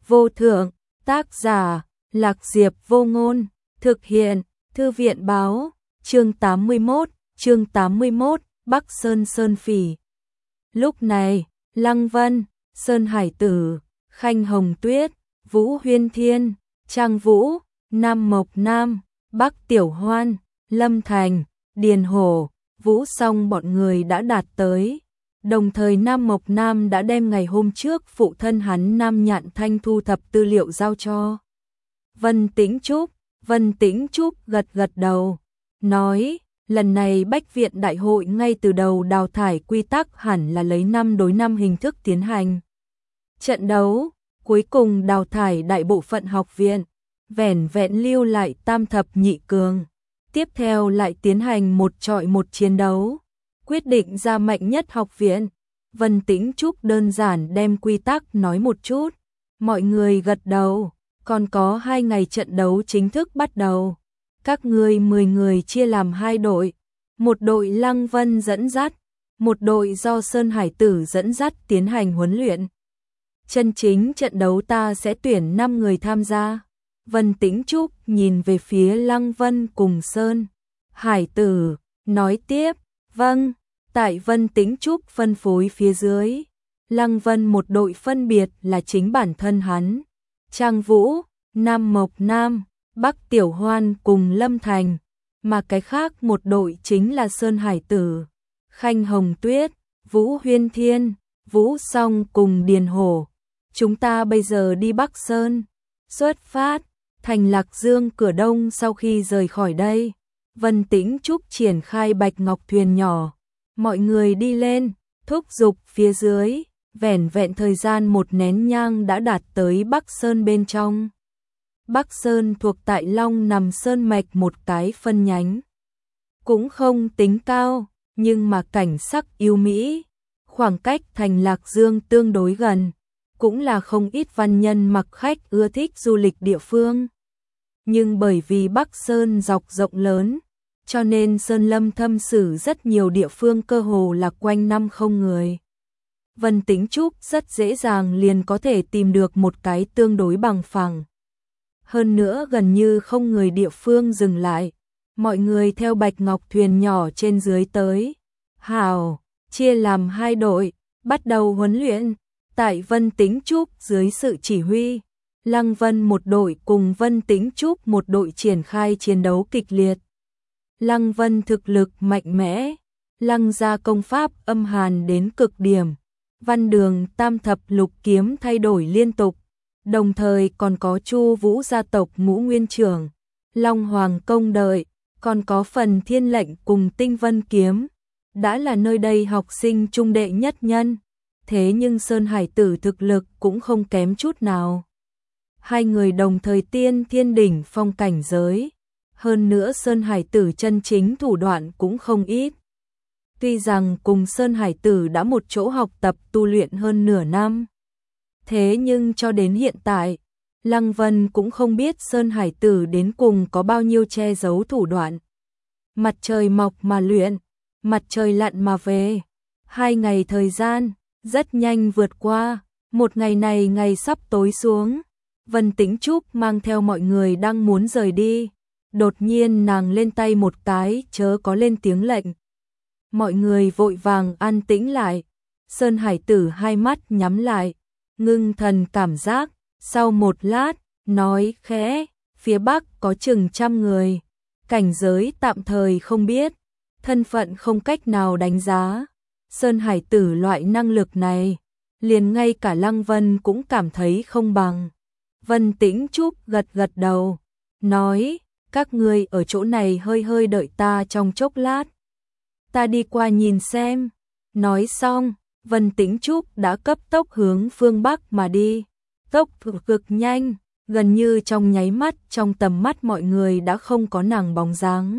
vô thượng, tác giả, Lạc Diệp Vô Ngôn, thực hiện, Thư viện báo, chương 81, Bắc Sơn Sơn Phỉ. Lúc này, Lăng Vân, Sơn Hải Tử, Khanh Hồng Tuyết, Vũ Huyên Thiên, Trang Vũ, Nam Mộc Nam, Bắc Tiểu Hoan, Lâm Thành, Điền Hổ, Vũ Song bọn người đã đạt tới. Đồng thời Nam Mộc Nam đã đem ngày hôm trước phụ thân hắn Nam Nhạn Thanh thu thập tư liệu giao cho Vân Tĩnh Trúc. Vân Tĩnh Trúc gật gật đầu, nói, lần này Bách Viện Đại hội ngay từ đầu đào thải quy tắc hẳn là lấy 5 đối 5 hình thức tiến hành trận đấu, cuối cùng đào thải đại bộ phận học viện, vẻn vẹn lưu lại tam thập nhị cường. Tiếp theo lại tiến hành một chọi một chiến đấu, quyết định ra mạnh nhất học viện. Vân Tĩnh Trúc đơn giản đem quy tắc nói một chút, mọi người gật đầu. Còn có 2 ngày trận đấu chính thức bắt đầu. Các ngươi 10 người chia làm 2 đội. Một đội Lăng Vân dẫn dắt, một đội do Sơn Hải Tử dẫn dắt tiến hành huấn luyện. Chân chính trận đấu ta sẽ tuyển 5 người tham gia. Vân Tĩnh Trúc nhìn về phía Lăng Vân cùng Sơn Hải Tử, nói tiếp, vâng, tại Vân Tĩnh Trúc phân phối phía dưới. Lăng Vân một đội phân biệt là chính bản thân hắn, Trang Vũ, Nam Mộc Nam, Bắc Tiểu Hoan cùng Lâm Thành, mà cái khác một đội chính là Sơn Hải Tử, Khanh Hồng Tuyết, Vũ Huyên Thiên, Vũ Song cùng Điền Hổ. Chúng ta bây giờ đi Bắc Sơn, xuất phát, thành Lạc Dương cửa đông. Sau khi rời khỏi đây, Vân Tĩnh Trúc triển khai bạch ngọc thuyền nhỏ, mọi người đi lên, thúc giục phía dưới. Vẻn vẹn thời gian 1 nén nhang đã đạt tới Bắc Sơn bên trong. Bắc Sơn thuộc tại Long Nằm Sơn Mạch một cái phân nhánh. Cũng không tính cao, nhưng mà cảnh sắc yêu mỹ. Khoảng cách thành Lạc Dương tương đối gần, cũng là không ít văn nhân mặc khách ưa thích du lịch địa phương. Nhưng bởi vì Bắc Sơn dọc rộng lớn, cho nên Sơn Lâm thâm sử rất nhiều địa phương cơ hồ là quanh năm không người. Vân Tĩnh Trúc rất dễ dàng liền có thể tìm được một cái tương đối bằng phẳng. Hơn nữa gần như không người địa phương dừng lại, mọi người theo bạch ngọc thuyền nhỏ trên dưới tới. Hào, chia làm 2 đội, bắt đầu huấn luyện. Tại Vân Tĩnh Trúc dưới sự chỉ huy, Lăng Vân một đội cùng Vân Tĩnh Trúc một đội triển khai chiến đấu kịch liệt. Lăng Vân thực lực mạnh mẽ, Lăng gia công pháp âm hàn đến cực điểm. Văn đường tam thập lục kiếm thay đổi liên tục, đồng thời còn có Chu Vũ gia tộc ngũ nguyên trưởng, Long Hoàng công đợi, còn có phần thiên lệnh cùng tinh vân kiếm, đã là nơi đây học sinh trung đệ nhất nhân. Thế nhưng Sơn Hải Tử thực lực cũng không kém chút nào. 2 người đồng thời tiên thiên đỉnh phong cảnh giới, hơn nữa Sơn Hải Tử chân chính thủ đoạn cũng không ít. Tuy rằng cùng Sơn Hải Tử đã một chỗ học tập tu luyện hơn nửa năm, thế nhưng cho đến hiện tại, Lăng Vân cũng không biết Sơn Hải Tử đến cùng có bao nhiêu che giấu thủ đoạn. Mặt trời mọc mà luyện, mặt trời lặn mà về. 2 ngày thời gian, rất nhanh vượt qua. Một ngày này ngày sắp tối xuống, Vân Tĩnh Trúc mang theo mọi người đang muốn rời đi. Đột nhiên nàng lên tay một cái, chớ có lên tiếng lệnh. Mọi người vội vàng an tĩnh lại. Sơn Hải Tử 2 mắt nhắm lại, ngưng thần cảm giác. Sau một lát, nói khẽ, phía bắc có chừng 100 người. Cảnh giới tạm thời không biết, thân phận không cách nào đánh giá. Sơn Hải Tử loại năng lực này, liền ngay cả Lăng Vân cũng cảm thấy không bằng. Vân Tĩnh Trúc gật gật đầu, nói, các ngươi ở chỗ này hơi hơi đợi ta trong chốc lát. Ta đi qua nhìn xem. Nói xong, Vân Tĩnh Trúc đã cấp tốc hướng phương Bắc mà đi. Tốc cực nhanh, gần như trong nháy mắt trong tầm mắt mọi người đã không có nàng bóng dáng.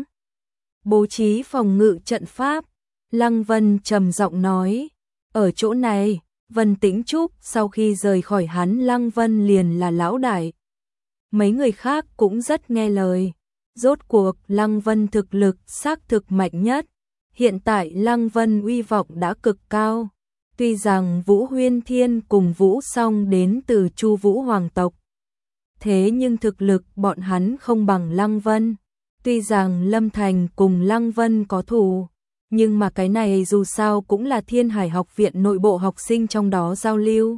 Bố trí phòng ngự trận pháp, Lăng Vân trầm giọng nói, ở chỗ này. Vân Tĩnh Trúc sau khi rời khỏi hắn, Lăng Vân liền là lão đại. Mấy người khác cũng rất nghe lời. Rốt cuộc Lăng Vân thực lực xác thực mạnh nhất. Hiện tại Lăng Vân uy vọng đã cực cao. Tuy rằng Vũ Huyên Thiên cùng Vũ Song đến từ Chu Vũ hoàng tộc, thế nhưng thực lực bọn hắn không bằng Lăng Vân. Tuy rằng Lâm Thành cùng Lăng Vân có thù, nhưng mà cái này dù sao cũng là Thiên Hải học viện nội bộ học sinh trong đó giao lưu.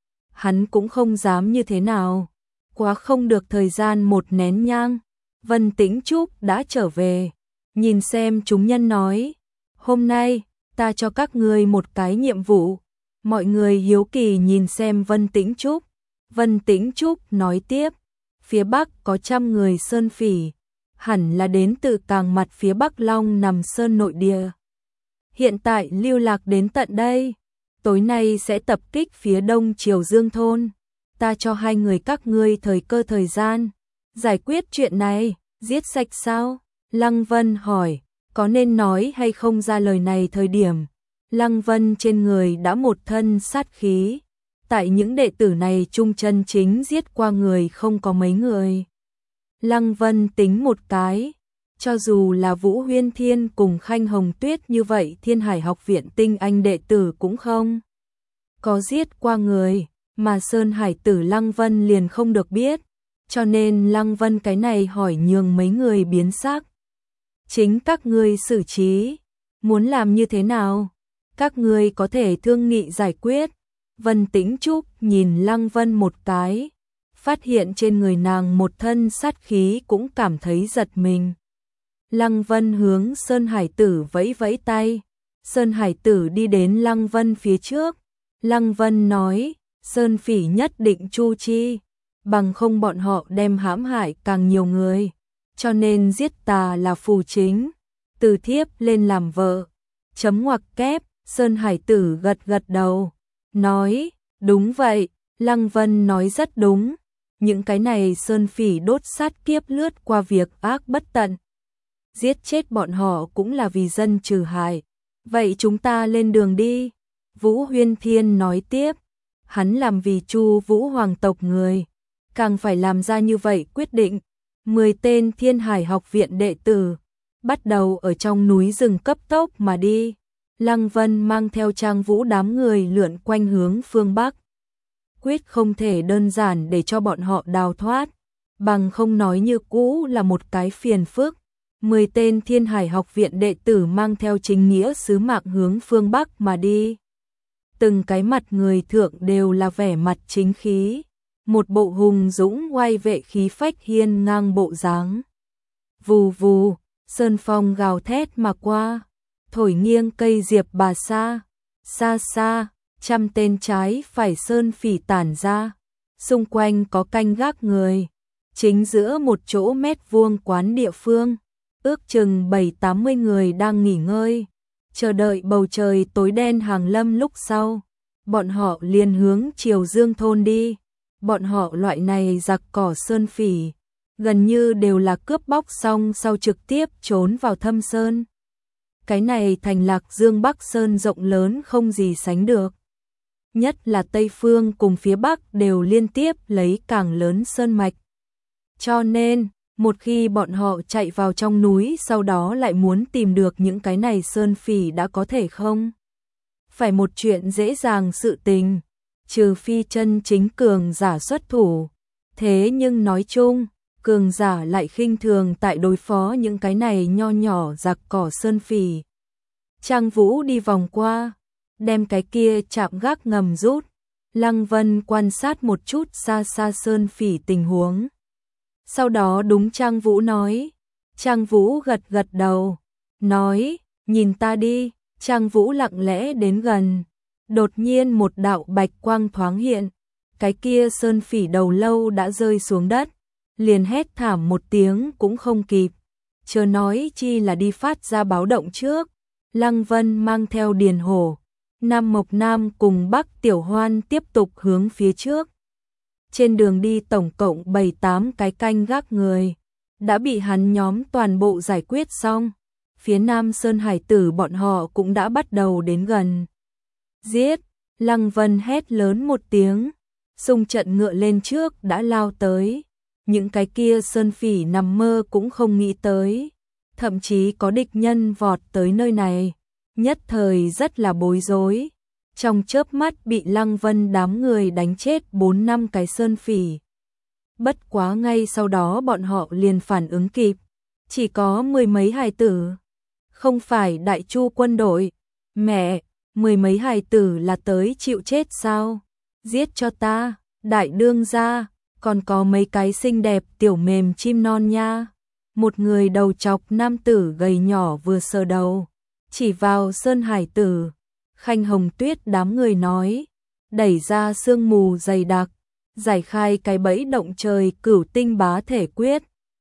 Hắn cũng không dám như thế nào. Quá không được thời gian một nén nhang, Vân Tĩnh Trúc đã trở về. Nhìn xem chúng nhân nói, hôm nay ta cho các ngươi một cái nhiệm vụ. Mọi người hiếu kỳ nhìn xem Vân Tĩnh Trúc. Vân Tĩnh Trúc nói tiếp, phía Bắc có 100 người sơn phỉ, hẳn là đến từ càng mặt phía Bắc Long nằm sơn nội địa. Hiện tại lưu lạc đến tận đây, tối nay sẽ tập kích phía Đông Triều Dương thôn. Ta cho 2 người các ngươi thời cơ thời gian, giải quyết chuyện này, giết sạch sao? Lăng Vân hỏi, có nên nói hay không ra lời này thời điểm. Lăng Vân trên người đã một thân sát khí, tại những đệ tử này trung chân chính giết qua người không có mấy người. Lăng Vân tính một cái, cho dù là Vũ Huyên Thiên cùng Khanh Hồng Tuyết như vậy Thiên Hải học viện tinh anh đệ tử cũng không có giết qua người, mà Sơn Hải tử Lăng Vân liền không được biết, cho nên Lăng Vân cái này hỏi nhường mấy người biến sắc. Chính các ngươi xử trí, muốn làm như thế nào? Các ngươi có thể thương nghị giải quyết. Vân Tĩnh Trúc nhìn Lăng Vân một cái, phát hiện trên người nàng một thân sát khí cũng cảm thấy giật mình. Lăng Vân hướng Sơn Hải tử vẫy vẫy tay. Sơn Hải tử đi đến Lăng Vân phía trước. Lăng Vân nói, Sơn phỉ nhất định chu chi, bằng không bọn họ đem hãm hại càng nhiều người, cho nên giết ta là phù chính, từ thiếp lên làm vợ. Chấm ngoặc kép. Sơn Hải tử gật gật đầu, nói, đúng vậy, Lăng Vân nói rất đúng, những cái này Sơn phỉ đốt sát kiếp lướt qua việc ác bất tận. Giết chết bọn họ cũng là vì dân trừ hại, vậy chúng ta lên đường đi. Vũ Huyên Thiên nói tiếp, hắn làm vì Chu Vũ hoàng tộc người, càng phải làm ra như vậy quyết định. 10 tên Thiên Hải học viện đệ tử, bắt đầu ở trong núi rừng cấp tốc mà đi. Lăng Vân mang theo Trang Vũ đám người lượn quanh hướng phương Bắc. Quyết không thể đơn giản để cho bọn họ đào thoát, bằng không nói như cũ là một cái phiền phức. 10 tên Thiên Hải học viện đệ tử mang theo chính nghĩa sứ mạng hướng phương Bắc mà đi. Từng cái mặt người thượng đều là vẻ mặt chính khí, một bộ hùng dũng oai vệ khí phách hiên ngang bộ dáng. Vù vù, sơn phong gào thét mà qua, thổi nghiêng cây diệp bà sa, xa xa, 100 tên trái phải sơn phỉ tản ra, xung quanh có canh gác người, chính giữa một chỗ mét vuông quán địa phương, ước chừng 70-80 người đang nghỉ ngơi, chờ đợi bầu trời tối đen hàng lâm lúc sau, bọn họ liền hướng Triều Dương thôn đi. Bọn họ loại này giặc cỏ sơn phỉ, gần như đều là cướp bóc xong sau trực tiếp trốn vào thâm sơn. Cái này thành Lạc Dương Bắc Sơn rộng lớn không gì sánh được. Nhất là Tây Phương cùng phía Bắc đều liên tiếp lấy càng lớn sơn mạch. Cho nên, một khi bọn họ chạy vào trong núi sau đó lại muốn tìm được những cái này sơn phỉ đã có thể không? Phải một chuyện dễ dàng sự tình, trừ phi chân chính cường giả xuất thủ. Thế nhưng nói chung, cường giả lại khinh thường tại đối phó những cái này nho nhỏ giặc cỏ sơn phỉ. Trang Vũ đi vòng qua, đem cái kia chạm gác ngầm rút. Lăng Vân quan sát một chút xa xa sơn phỉ tình huống. Sau đó đúng Trang Vũ nói. Trang Vũ gật gật đầu, nói, nhìn ta đi. Trang Vũ lặng lẽ đến gần. Đột nhiên một đạo bạch quang thoáng hiện. Cái kia sơn phỉ đầu lâu đã rơi xuống đất. Liền hét thảm một tiếng cũng không kịp. Chớ nói chi là đi phát ra báo động trước. Lăng Vân mang theo Điền Hổ, Nam Mộc Nam cùng Bắc Tiểu Hoan tiếp tục hướng phía trước. Trên đường đi tổng cộng 7-8 cái canh gác người, đã bị hắn nhóm toàn bộ giải quyết xong. Phía Nam Sơn Hải tử bọn họ cũng đã bắt đầu đến gần. Giết! Lăng Vân hét lớn một tiếng, xung trận ngựa lên trước đã lao tới. Những cái kia sơn phỉ nằm mơ cũng không nghĩ tới. Thậm chí có địch nhân vọt tới nơi này, nhất thời rất là bối rối. trong chớp mắt bị Lăng Vân đám người đánh chết 4-5 cái sơn phỉ. Bất quá ngay sau đó bọn họ liền phản ứng kịp, chỉ có 10 mấy hài tử. Không phải Đại Chu quân đội, mẹ, 10 mấy hài tử là tới chịu chết sao? Giết cho ta, đại đương gia, còn có mấy cái xinh đẹp tiểu mềm chim non nha. Một người đầu chọc nam tử gầy nhỏ vừa sờ đầu, chỉ vào Sơn Hải tử. Khanh Hồng Tuyết đám người nói, đẩy ra sương mù dày đặc, giải khai cái bẫy động trời Cửu Tinh Bá Thể Quyết.